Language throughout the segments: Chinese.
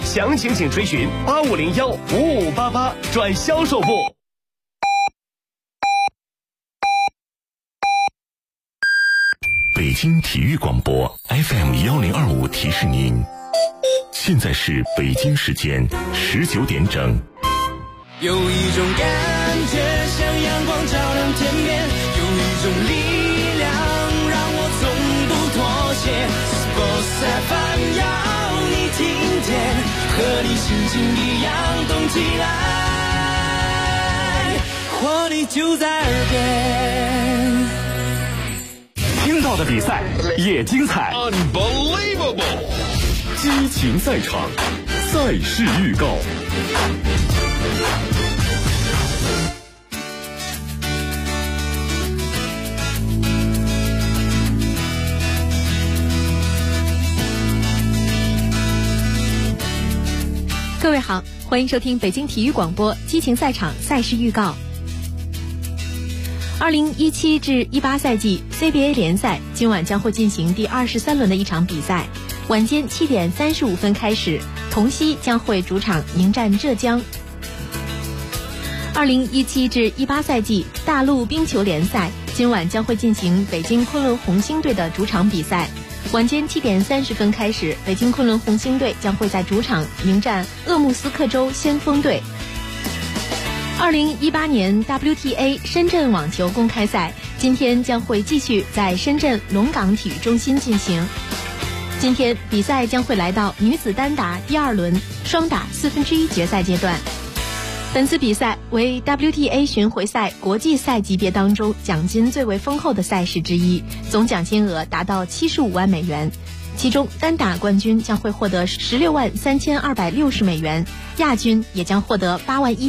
详情请垂询8501-5588转销售部。 北京体育广播 FM1025提示您，现在是北京时间19点整。 有一种感觉像阳光照亮天边，有一种力量让我从不妥协。Sports FM 要你听见，和你心情一样动起来，活力就在耳边。 听到的比赛也精彩 ，Unbelievable！ 激情赛场，赛事预告。 各位好，欢迎收听北京体育广播激情赛场赛事预告。2017至18赛季 CBA 联赛今晚将会进行第23轮的一场比赛，晚间7点35分开始，同曦将会主场迎战浙江。2017至18赛季大陆冰球联赛今晚将会进行北京昆仑红星队的主场比赛，晚间7点30分开始，北京昆仑红星队将会在主场迎战鄂木斯克州先锋队。2018年 WTA 深圳网球公开赛今天将会继续在深圳龙岗体育中心进行。今天比赛将会来到女子单打第2轮双打1/4决赛阶段。本次比赛为 WTA 巡回赛国际赛级别当中奖金最为丰厚的赛事之一，总奖金额达到75万美元。其中单打冠军将会获得16万3260美元，亚军也将获得8万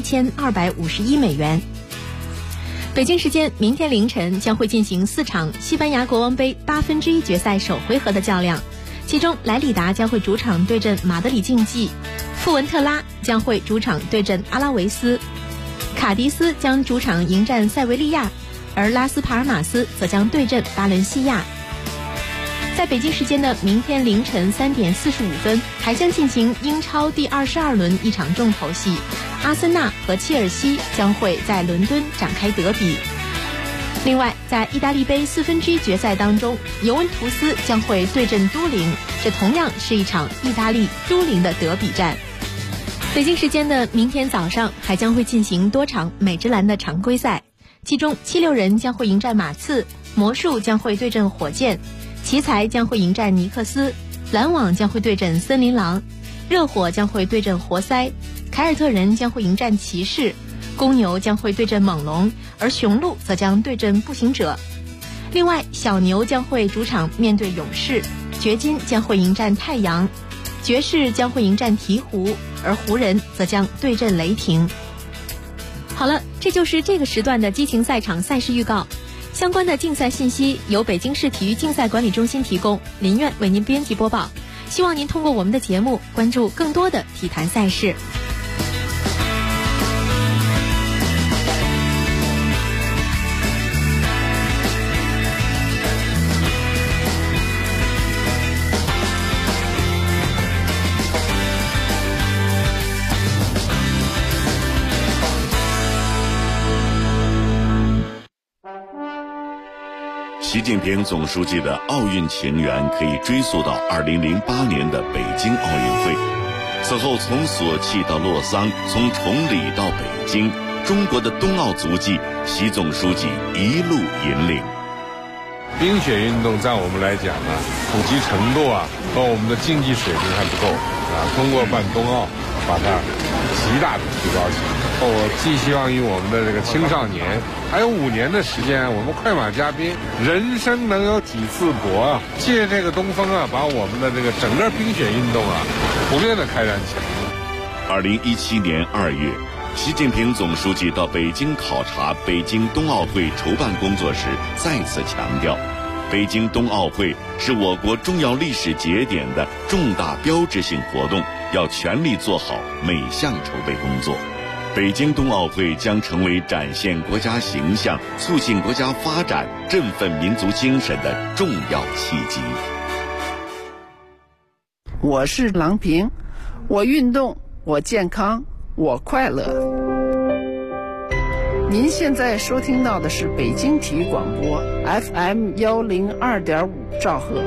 1251美元。北京时间明天凌晨将会进行4场西班牙国王杯1/8决赛首回合的较量，其中莱里达将会主场对阵马德里竞技，富文特拉将会主场对阵阿拉维斯，卡迪斯将主场迎战塞维利亚，而拉斯帕尔马斯则将对阵巴伦西亚。在北京时间的明天凌晨3点45分，还将进行英超第22轮一场重头戏，阿森纳和切尔西将会在伦敦展开德比。另外，在意大利杯1/4决赛当中，尤文图斯将会对阵都灵，这同样是一场意大利都灵的德比战。北京时间的明天早上还将会进行多场美职篮的常规赛，其中76人将会迎战马刺，魔术将会对阵火箭，奇才将会迎战尼克斯，篮网将会对阵森林狼，热火将会对阵活塞，凯尔特人将会迎战骑士，公牛将会对阵猛龙，而雄鹿则将对阵步行者。另外，小牛将会主场面对勇士，掘金将会迎战太阳，爵士将会迎战鹈鹕，而湖人则将对阵雷霆。好了，这就是这个时段的激情赛场赛事预告。相关的竞赛信息由北京市体育竞赛管理中心提供，林苑为您编辑播报。希望您通过我们的节目关注更多的体坛赛事。 习近平总书记的奥运情缘可以追溯到2008年的北京奥运会。此后从索契到洛桑，从崇礼到北京，中国的冬奥足迹，习总书记一路引领。 冰雪运动在我们来讲呢，普及程度和我们的竞技水平还不够通过办冬奥，把它极大的提高起来。我寄希望于我们的这个青少年，还有5年的时间，我们快马加鞭，人生能有几次搏借这个东风把我们的这个整个冰雪运动普遍的开展起来。 2017年2月，习近平总书记到北京考察北京冬奥会筹办工作时，再次强调，北京冬奥会是我国重要历史节点的重大标志性活动，要全力做好每项筹备工作。北京冬奥会将成为展现国家形象、促进国家发展、振奋民族精神的重要契机。 我是郎平， 我运动，我健康，我快乐。您现在收听到的是北京体育广播 FM 102.5兆赫。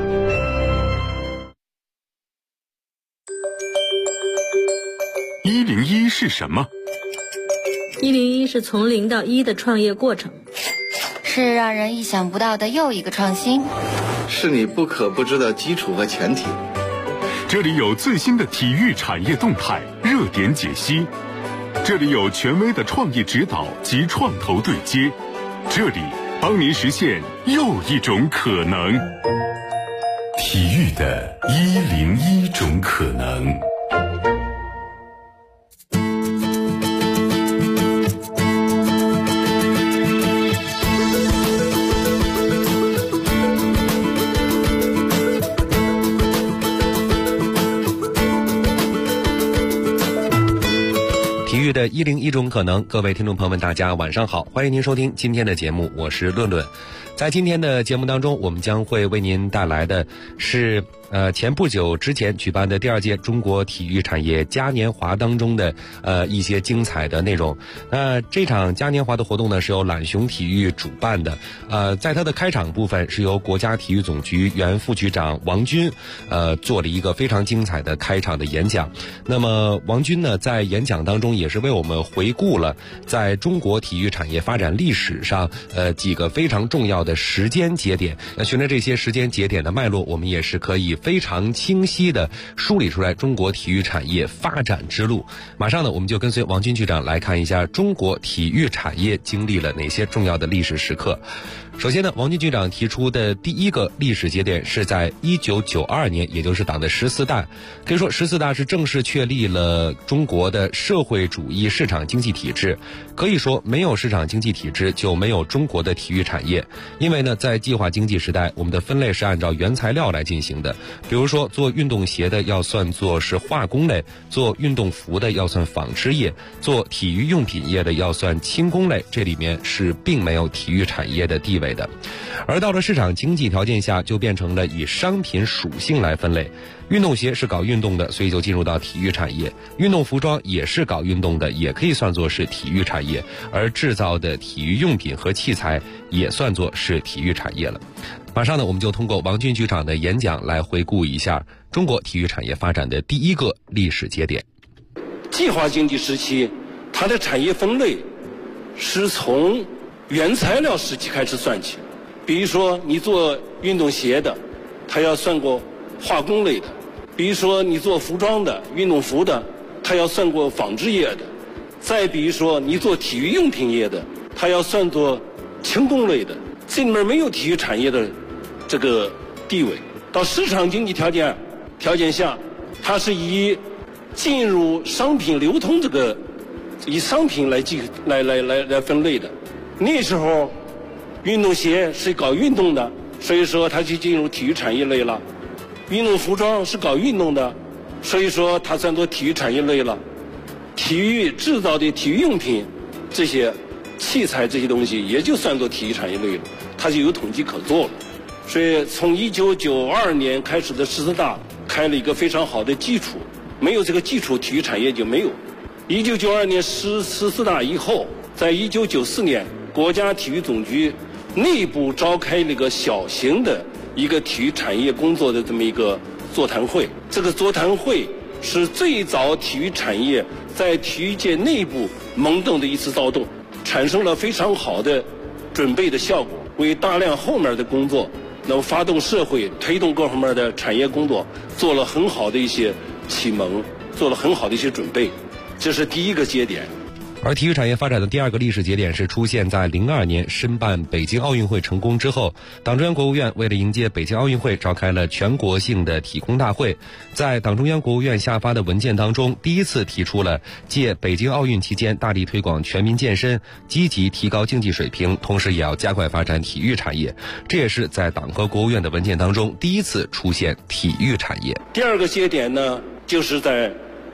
101是什么 ？101是从0到1的创业过程， 是让人意想不到的又一个创新， 是你不可不知的基础和前提。 这里有最新的体育产业动态、热点解析，这里有权威的创业指导及创投对接，这里帮您实现又一种可能。 体育的101种可能。 体育的101种可能，各位听众朋友们，大家晚上好，欢迎您收听今天的节目，我是论论。在今天的节目当中，我们将会为您带来的是前不久之前举办的第2届中国体育产业嘉年华当中的一些精彩的内容。这场嘉年华的活动呢是由懒熊体育主办的，在它的开场部分是由国家体育总局原副局长王军做了一个非常精彩的开场的演讲。那么王军呢在演讲当中也是为我们回顾了在中国体育产业发展历史上几个非常重要的时间节点。循着这些时间节点的脉络，我们也是可以非常清晰地梳理出来中国体育产业发展之路。马上呢，我们就跟随王军局长来看一下中国体育产业经历了哪些重要的历史时刻。首先呢，王军局长提出的第一个历史节点是在1992年，也就是党的14大。可以说14大是正式确立了中国的社会主义市场经济体制。可以说没有市场经济体制就没有中国的体育产业。因为呢，在计划经济时代，我们的分类是按照原材料来进行的。比如说做运动鞋的要算作是化工类，做运动服的要算纺织业，做体育用品业的要算轻工类，这里面是并没有体育产业的地位的。而到了市场经济条件下，就变成了以商品属性来分类。运动鞋是搞运动的，所以就进入到体育产业；运动服装也是搞运动的，也可以算作是体育产业。而制造的体育用品和器材也算作是体育产业了。马上呢，我们就通过王军局长的演讲来回顾一下中国体育产业发展的第一个历史节点。 计划经济时期，它的产业分类是从原材料时期开始算起。比如说你做运动鞋的，它要算过化工类的；比如说你做服装的、运动服的，它要算过纺织业的；再比如说你做体育用品业的，它要算作轻工类的。这里面没有体育产业的这个地位。到市场经济条件下，它是以进入商品流通这个以商品来分类的。那时候运动鞋是搞运动的，所以说它就进入体育产业类了；运动服装是搞运动的，所以说它算作体育产业类了。体育制造的体育用品这些器材这些东西也就算作体育产业类了，它就有统计可做了。所以从1992年开始的14大开了一个非常好的基础，没有这个基础，体育产业就没有。1992年14大以后，在1994年国家体育总局内部召开了一个小型的一个体育产业工作的这么一个座谈会。这个座谈会是最早体育产业在体育界内部萌动的一次躁动，产生了非常好的准备的效果，为大量后面的工作能发动社会推动各方面的产业工作做了很好的一些启蒙，做了很好的一些准备。这是第一个节点。 而体育产业发展的第二个历史节点是出现在02年申办北京奥运会成功之后，党中央国务院为了迎接北京奥运会召开了全国性的体工大会。在党中央国务院下发的文件当中，第一次提出了借北京奥运期间大力推广全民健身，积极提高竞技水平，同时也要加快发展体育产业。这也是在党和国务院的文件当中第一次出现体育产业。 第二个节点呢，就是在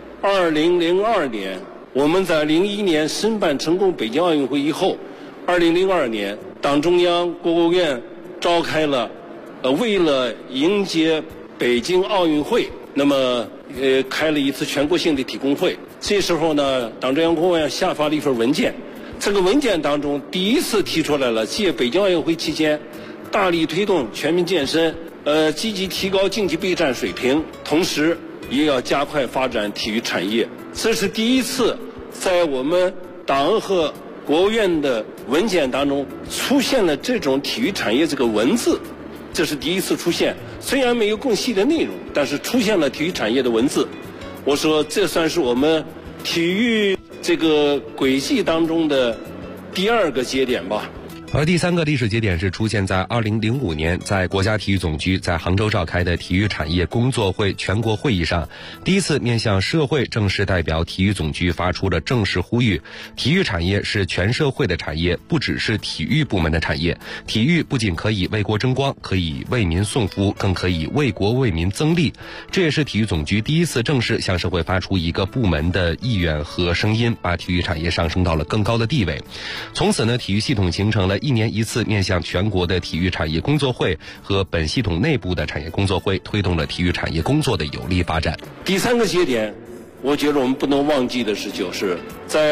2002年我们在01年申办成功北京奥运会以后，2002年党中央国务院召开了为了迎接北京奥运会，那么开了一次全国性的体工会。这时候呢，党中央国务院下发了一份文件，这个文件当中第一次提出来了，借北京奥运会期间，大力推动全民健身，积极提高竞技备战水平，同时也要加快发展体育产业。这是第一次在我们党和国务院的文件当中出现了这种体育产业这个文字，这是第一次出现。虽然没有更细的内容，但是出现了体育产业的文字。我说这算是我们体育这个轨迹当中的第2个节点吧。 而第3个历史节点是出现在2005年，在国家体育总局在杭州召开的体育产业工作会全国会议上，第一次面向社会正式代表体育总局发出了正式呼吁：体育产业是全社会的产业，不只是体育部门的产业。体育不仅可以为国争光，可以为民送福，更可以为国为民增利。这也是体育总局第一次正式向社会发出一个部门的意愿和声音，把体育产业上升到了更高的地位。从此呢，体育系统形成了1年1次面向全国的体育产业工作会和本系统内部的产业工作会，推动了体育产业工作的有力发展。 第3个节点，我觉得我们不能忘记的是，就是在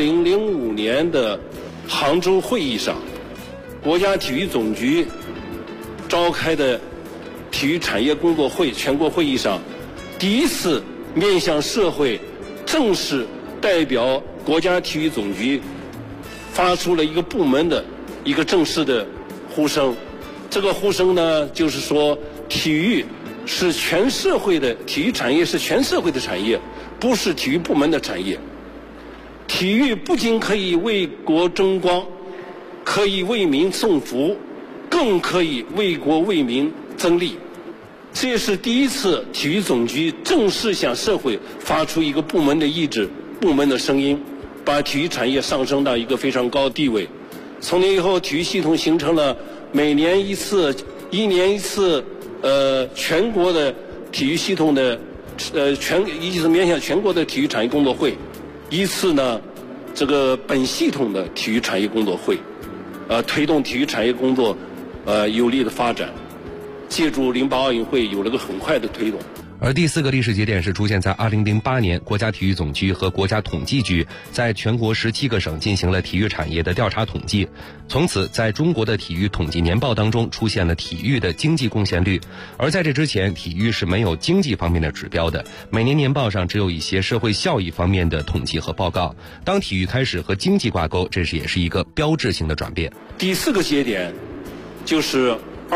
2005年的杭州会议上，国家体育总局召开的体育产业工作会全国会议上，第一次面向社会正式代表国家体育总局发出了一个部门的一个正式的呼声。这个呼声呢，就是说体育是全社会的，体育产业是全社会的产业，不是体育部门的产业。体育不仅可以为国争光，可以为民送福，更可以为国为民增利。这也是第一次体育总局正式向社会发出一个部门的意志、部门的声音，把体育产业上升到一个非常高的地位。从那以后，体育系统形成了每年一次、1年1次，全国的体育系统的，一次面向全国的体育产业工作会，一次呢，这个本系统的体育产业工作会，推动体育产业工作，有力的发展，借助08奥运会有了个很快的推动。 而第4个历史节点是出现在2008年，国家体育总局和国家统计局在全国17个省进行了体育产业的调查统计。从此，在中国的体育统计年报当中出现了体育的经济贡献率。而在这之前，体育是没有经济方面的指标的，每年年报上只有一些社会效益方面的统计和报告。当体育开始和经济挂钩，这也是一个标志性的转变。 第4个节点就是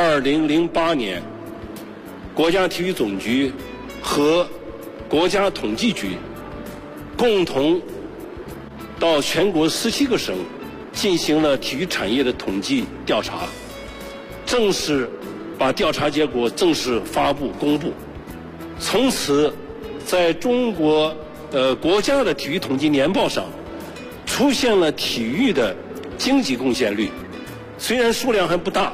2008年，国家体育总局和国家统计局共同到全国17个省进行了体育产业的统计调查，正式把调查结果正式发布公布。从此，在中国国家的体育统计年报上出现了体育的经济贡献率，虽然数量不大，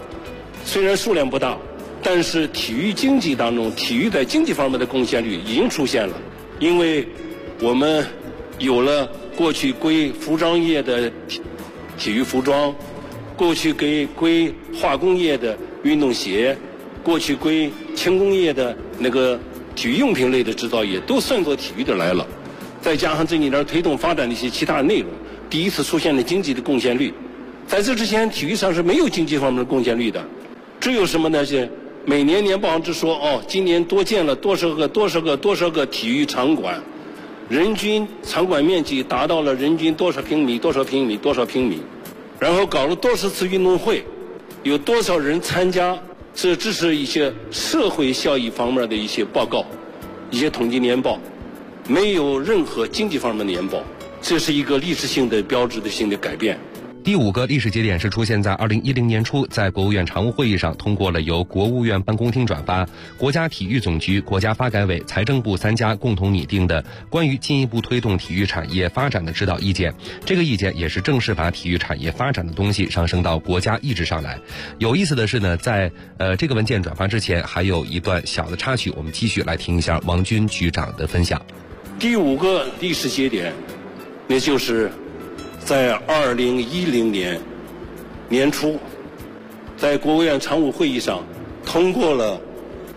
但是体育经济当中，体育在经济方面的贡献率已经出现了。因为我们有了过去归服装业的体育服装，过去归化工业的运动鞋，过去归轻工业的那个体育用品类的制造业，都算作体育的来了。再加上这几年推动发展的一些其他内容，第一次出现了经济的贡献率。在这之前，体育上是没有经济方面的贡献率的，只有什么呢？是每年年报上只说今年多建了多少个体育场馆，人均场馆面积达到了人均多少平米，然后搞了多少次运动会，有多少人参加，这只是一些社会效益方面的一些报告，一些统计年报，没有任何经济方面的年报，这是一个历史性的标志性的改变。 第5个历史节点是出现在2010年初，在国务院常务会议上通过了由国务院办公厅转发、国家体育总局、国家发改委、财政部3家共同拟定的关于进一步推动体育产业发展的指导意见。这个意见也是正式把体育产业发展的东西上升到国家意志上来。有意思的是呢，在这个文件转发之前，还有一段小的插曲，我们继续来听一下王军局长的分享。 第5个历史节点，那就是在2010年年初，在国务院常务会议上通过了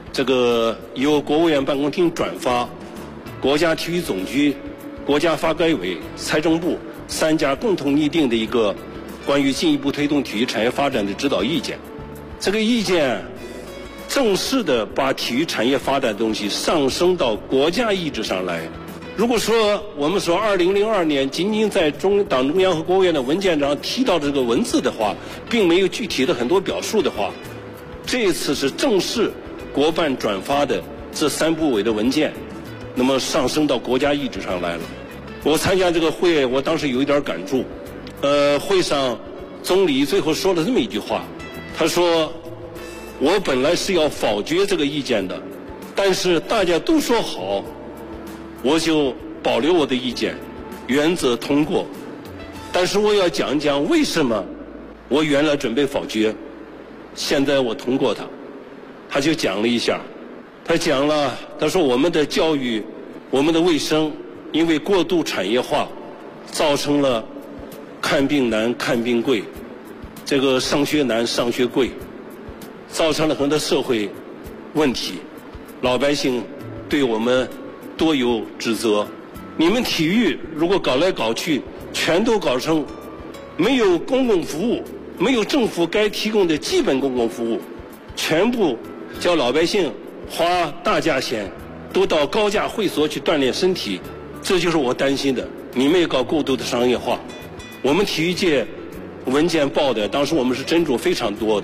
这个由国务院办公厅转发，国家体育总局、国家发改委、财政部3家共同拟定的一个关于进一步推动体育产业发展的指导意见。这个意见正式的把体育产业发展的东西上升到国家意志上来。如果说我们说2002年仅仅在党中央和国务院的文件上提到这个文字的话，并没有具体的很多表述的话，这次是正式国办转发的这3部委的文件，那么上升到国家意志上来了。我参加这个会，我当时有一点感触。会上总理最后说了这么一句话，他说：“我本来是要否决这个意见的，但是大家都说好，我就保留我的意见，原则通过。但是我要讲讲为什么我原来准备否决，现在我通过它。”他就讲了一下，他说我们的教育、我们的卫生因为过度产业化，造成了看病难、看病贵，这个上学难、上学贵，造成了很多社会问题，老百姓对我们多有指责。你们体育如果搞来搞去，全都搞成没有公共服务，没有政府该提供的基本公共服务，全部叫老百姓花大价钱都到高价会所去锻炼身体，这就是我担心的。你们也搞过度的商业化。我们体育界文件报的，当时我们是斟酌非常多的，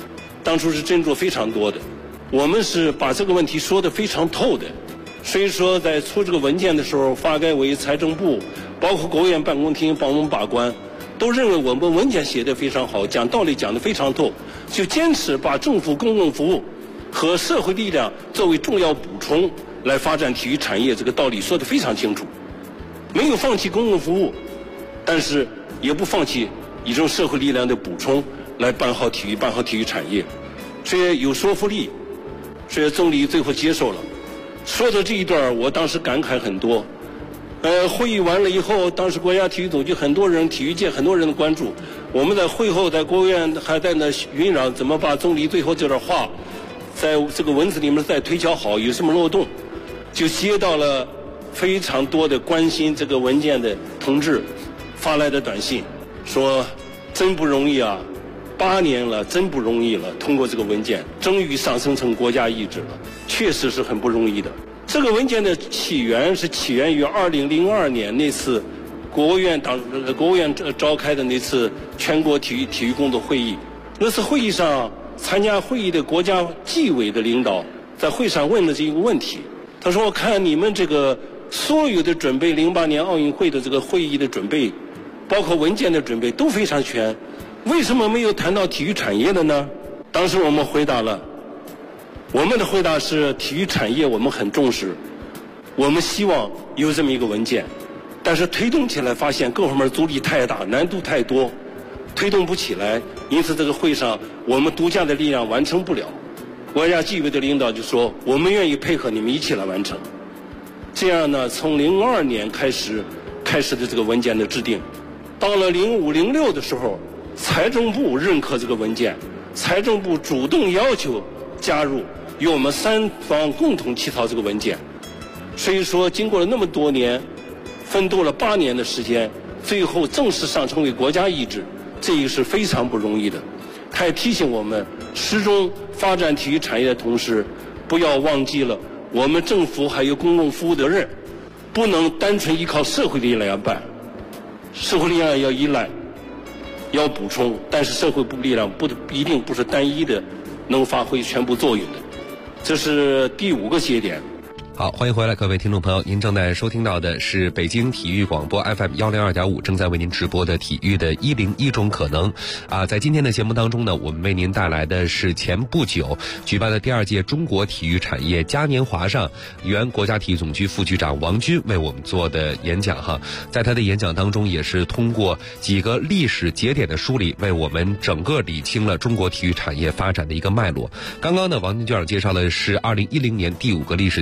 我们是把这个问题说得非常透的。所以说在出这个文件的时候，发改委、财政部包括国务院办公厅帮我们把关，都认为我们文件写得非常好，讲道理讲得非常透，就坚持把政府公共服务和社会力量作为重要补充来发展体育产业，这个道理说得非常清楚。没有放弃公共服务，但是也不放弃一种社会力量的补充来办好体育产业，这有说服力。所以总理最后接受了。说到这一段，我当时感慨很多。会议完了以后，当时国家体育总局很多人、体育界很多人的关注，我们在会后在国务院还在那酝酿怎么把总理最后这段话在这个文字里面再推敲好，有什么漏洞，就接到了非常多的关心这个文件的同志发来的短信，说真不容易啊，8年了，真不容易了，通过这个文件终于上升成国家意志了，确实是很不容易的。这个文件的起源于2002年那次国务院召开的那次全国体育工作会议。那次会议上，参加会议的国家纪委的领导在会上问了这一个问题，他说：“我看你们这个所有的准备08年奥运会的这个会议的准备，包括文件的准备都非常全，为什么没有谈到体育产业的呢？”当时我们回答了，我们的回答是体育产业我们很重视，我们希望有这么一个文件，但是推动起来发现各方面阻力太大，难度太多，推动不起来，因此这个会上我们独家的力量完成不了。国家纪委的领导就说我们愿意配合你们一起来完成。这样呢，从02年开始的这个文件的制定，到了05、06的时候，财政部认可这个文件，财政部主动要求加入，由我们3方共同起草这个文件。所以说经过了那么多年，奋斗了8年的时间，最后正式上升为国家意志，这个是非常不容易的。他也提醒我们，始终发展体育产业的同时，不要忘记了我们政府还有公共服务责任，不能单纯依靠社会力量办，社会力量要依赖，要补充，但是社会力量一定不是单一的能发挥全部作用的。这是第5个节点。 好，欢迎回来，各位听众朋友，您正在收听到的是北京体育广播 FM 102.5正在为您直播的体育的101种可能在今天的节目当中呢，我们为您带来的是前不久举办的第2届中国体育产业嘉年华上，原国家体育总局副局长王军为我们做的演讲哈。在他的演讲当中，也是通过几个历史节点的梳理，为我们整个理清了中国体育产业发展的一个脉络。刚刚呢，王军局长介绍的是2010年第5个历史节点。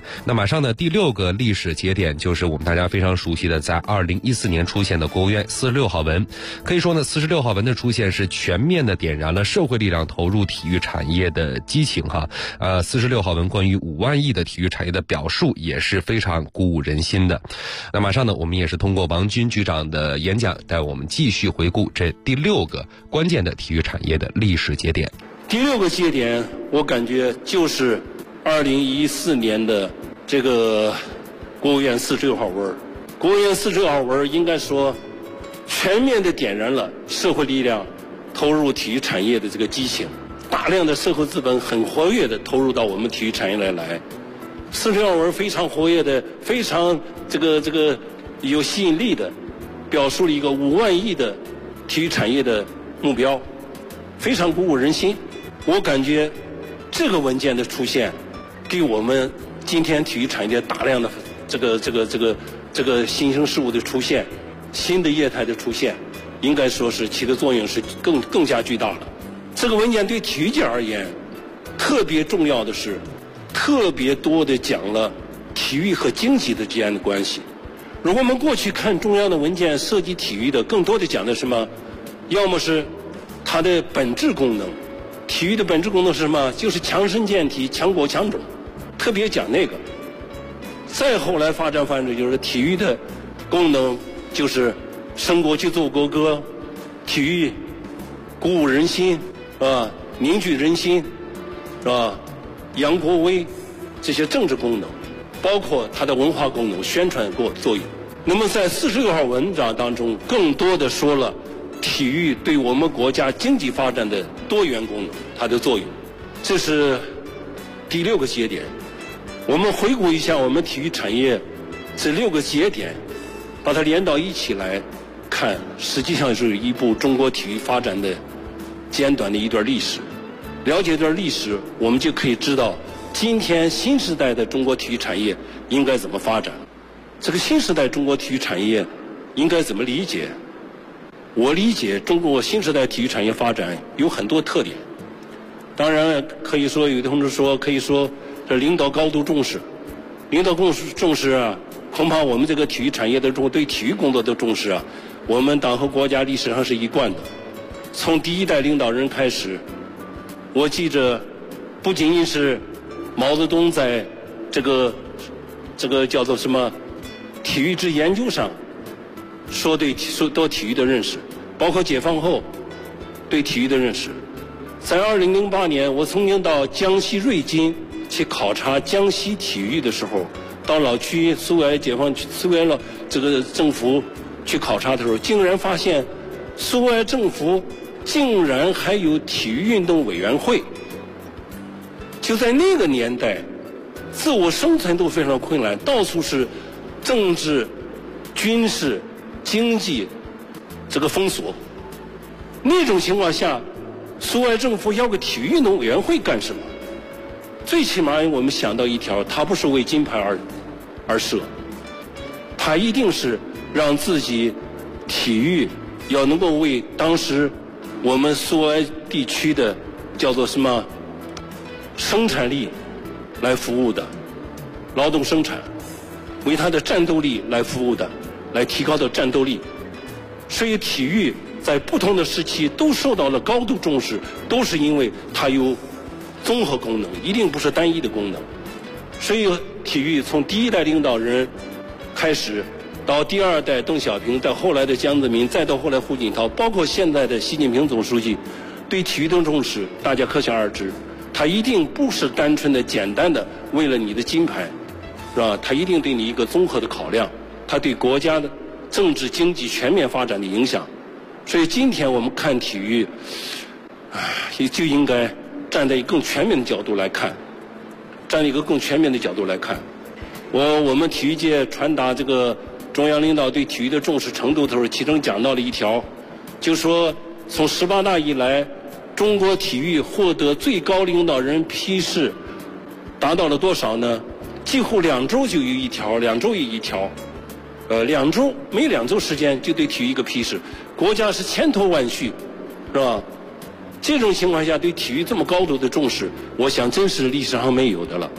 那马上呢，第6个历史节点就是我们大家非常熟悉的在2014年出现的国务院46号文。可以说呢，46号文的出现是全面的点燃了社会力量投入体育产业的激情哈。46号文关于5万亿的体育产业的表述也是非常鼓舞人心的。那马上呢，我们也是通过王军局长的演讲，带我们继续回顾这第6个关键的体育产业的历史节点。 第6个节点，我感觉就是2014年的这个国务院46号文。国务院46号文应该说全面的点燃了社会力量投入体育产业的这个激情，大量的社会资本很活跃的投入到我们体育产业来。46号文非常活跃的，非常这个有吸引力的表述了一个5万亿的体育产业的目标，非常鼓舞人心。我感觉这个文件的出现，给我们今天体育产业大量的这个新生事物的出现，新的业态的出现，应该说是起的作用是更加巨大了。这个文件对体育界而言，特别重要的是，特别多的讲了体育和经济的之间的关系。如果我们过去看中央的文件涉及体育的，更多的讲的什么？要么是它的本质功能，体育的本质功能是什么？就是强身健体、强国强种，特别讲那个。再后来发展就是体育的功能，就是升国旗奏国歌，体育鼓舞人心，凝聚人心，扬国威，这些政治功能，包括它的文化功能、宣传作用。那么在46号文章当中，更多的说了体育对我们国家经济发展的多元功能，它的作用。这是第6个节点。我们回顾一下我们体育产业这6个节点，把它连到一起来看，实际上是一部中国体育发展的简短的一段历史。了解这段历史，我们就可以知道今天新时代的中国体育产业应该怎么发展。这个新时代中国体育产业应该怎么理解？我理解中国新时代体育产业发展有很多特点。当然可以说，有的同志说，可以说这领导高度重视，领导重视啊，恐怕我们这个体育产业的对体育工作的重视啊，我们党和国家历史上是一贯的。从第1代领导人开始，我记着不仅仅是毛泽东在这个叫做什么体育之研究上说对体育的认识，包括解放后对体育的认识。在2008年，我曾经到江西瑞金去考察江西体育的时候，到老区苏维埃解放区、苏维埃这个政府去考察的时候，竟然发现苏维埃政府竟然还有体育运动委员会。就在那个年代，自我生存都非常困难，到处是政治、军事、经济这个封锁。那种情况下，苏维埃政府要个体育运动委员会干什么？最起码我们想到一条，它不是为金牌而设，它一定是让自己体育要能够为当时我们苏维埃地区的叫做什么生产力来服务的，劳动生产，为它的战斗力来服务的，来提高的战斗力。所以体育在不同的时期都受到了高度重视，都是因为它有综合功能，一定不是单一的功能。所以体育从第1代领导人开始，到第2代邓小平，到后来的江泽民，再到后来胡锦涛，包括现在的习近平总书记，对体育的重视，大家可想而知。他一定不是单纯的、简单的为了你的金牌，是吧？他一定对你一个综合的考量，他对国家的政治经济全面发展的影响。所以今天我们看体育，也就应该站在一个更全面的角度来看，站在一个更全面的角度来看。我们体育界传达这个中央领导对体育的重视程度的时候，其中讲到了一条，就是说从18大以来，中国体育获得最高领导人批示达到了多少呢？几乎2周就有一条，2周有一条。2周，每2周时间就对体育一个批示，国家是千头万绪，是吧？这种情况下对体育这么高度的重视，我想真是历史上没有的了。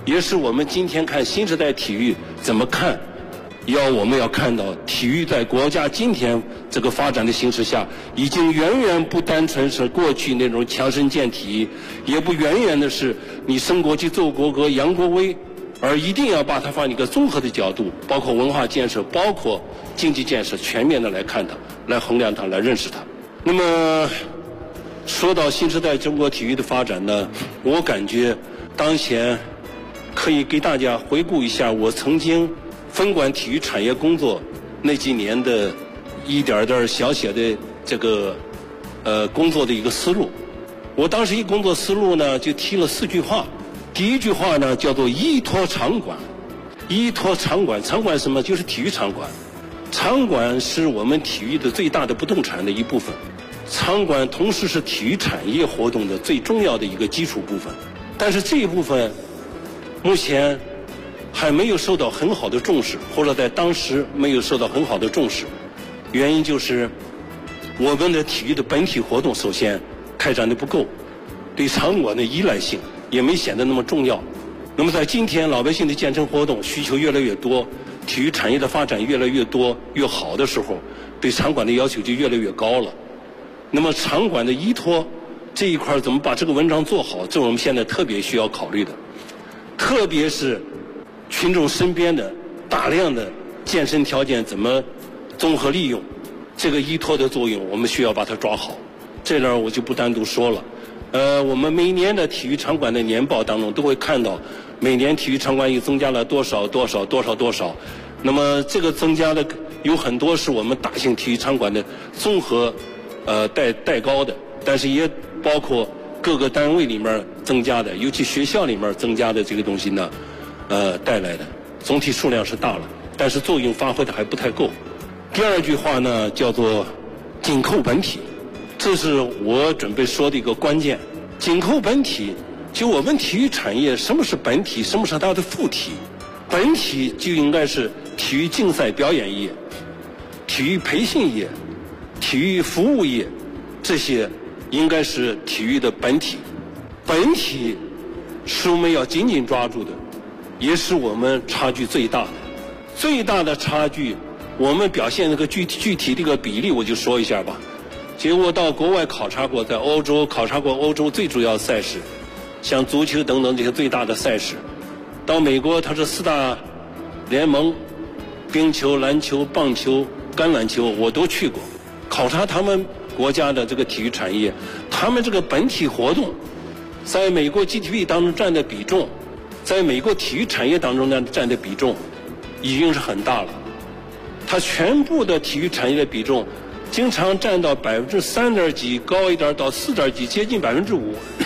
也是我们今天看新时代体育怎么看，我们要看到体育在国家今天这个发展的形势下，已经远远不单纯是过去那种强身健体，也不远远的是你升国旗奏国歌扬国威，而一定要把它放一个综合的角度，包括文化建设，包括经济建设，全面的来看它，来衡量它，来认识它。那么说到新时代中国体育的发展呢，我感觉当前可以给大家回顾一下我曾经分管体育产业工作那几年的一点点小写的这个工作的一个思路。我当时一工作思路呢，就提了4句话。第一句话呢，叫做依托场馆。依托场馆，场馆什么？就是体育场馆。场馆是我们体育的最大的不动产的一部分，场馆同时是体育产业活动的最重要的一个基础部分。但是这一部分目前还没有受到很好的重视，或者在当时没有受到很好的重视。原因就是我们的体育的本体活动首先开展的不够，对场馆的依赖性也没显得那么重要。那么在今天老百姓的健身活动需求越来越多，体育产业的发展越来越多越好的时候，对场馆的要求就越来越高了。那么场馆的依托这一块怎么把这个文章做好，这是我们现在特别需要考虑的。特别是群众身边的大量的健身条件怎么综合利用，这个依托的作用我们需要把它抓好。这点我就不单独说了。我们每年的体育场馆的年报当中都会看到，每年体育场馆又增加了多少。那么这个增加的有很多是我们大型体育场馆的综合带高的，但是也包括各个单位里面增加的，尤其学校里面增加的这个东西呢，带来的总体数量是大了，但是作用发挥的还不太够。第二句话呢，叫做紧扣本体，这是我准备说的一个关键。紧扣本体，就我们体育产业，什么是本体，什么是它的副体？本体就应该是体育竞赛表演业、体育培训业、体育服务业，这些应该是体育的本体。本体是我们要紧紧抓住的，也是我们差距最大的。最大的差距，我们表现那个具体这个比例，我就说一下吧。结果到国外考察过，在欧洲考察过欧洲最主要赛事，像足球等等这些最大的赛事。到美国，它是4大联盟，冰球、篮球、棒球、橄榄球，我都去过，考察他们国家的这个体育产业，他们这个本体活动，在美国 GDP 当中占的比重，在美国体育产业当中占的比重，已经是很大了。它全部的体育产业的比重，经常占到3点几，高一点到4点几，接近5%，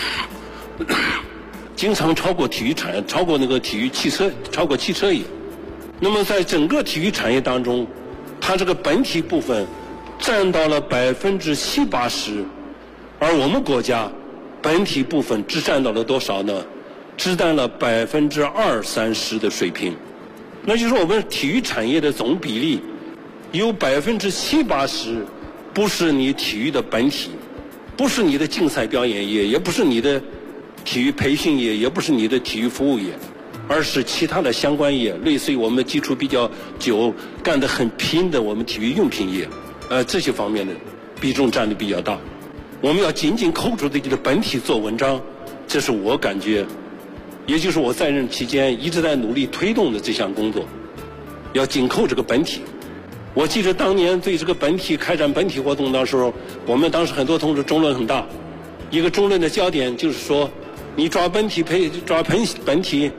经常超过体育产业，超过那个体育汽车，超过汽车业。那么在整个体育产业当中，它这个本体部分占到了70%-80%，而我们国家本体部分只占到了多少呢？只占了20-30%的水平。那就是我们体育产业的总比例有70-80%不是你体育的本体，不是你的竞赛表演业，也不是你的体育培训业，也不是你的体育服务业，而是其他的相关业，类似于我们基础比较久、干得很拼的我们体育用品业，这些方面的比重占得比较大。我们要紧紧扣住自己的本体做文章，这是我感觉，也就是我在任期间一直在努力推动的这项工作，要紧扣这个本体。我记得当年对这个本体开展本体活动的时候，我们当时很多同志争论很大，一个争论的焦点就是说，你抓本体抓本体，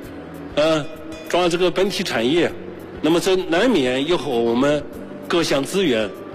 抓这个本体产业，那么这难免以后我们各项资源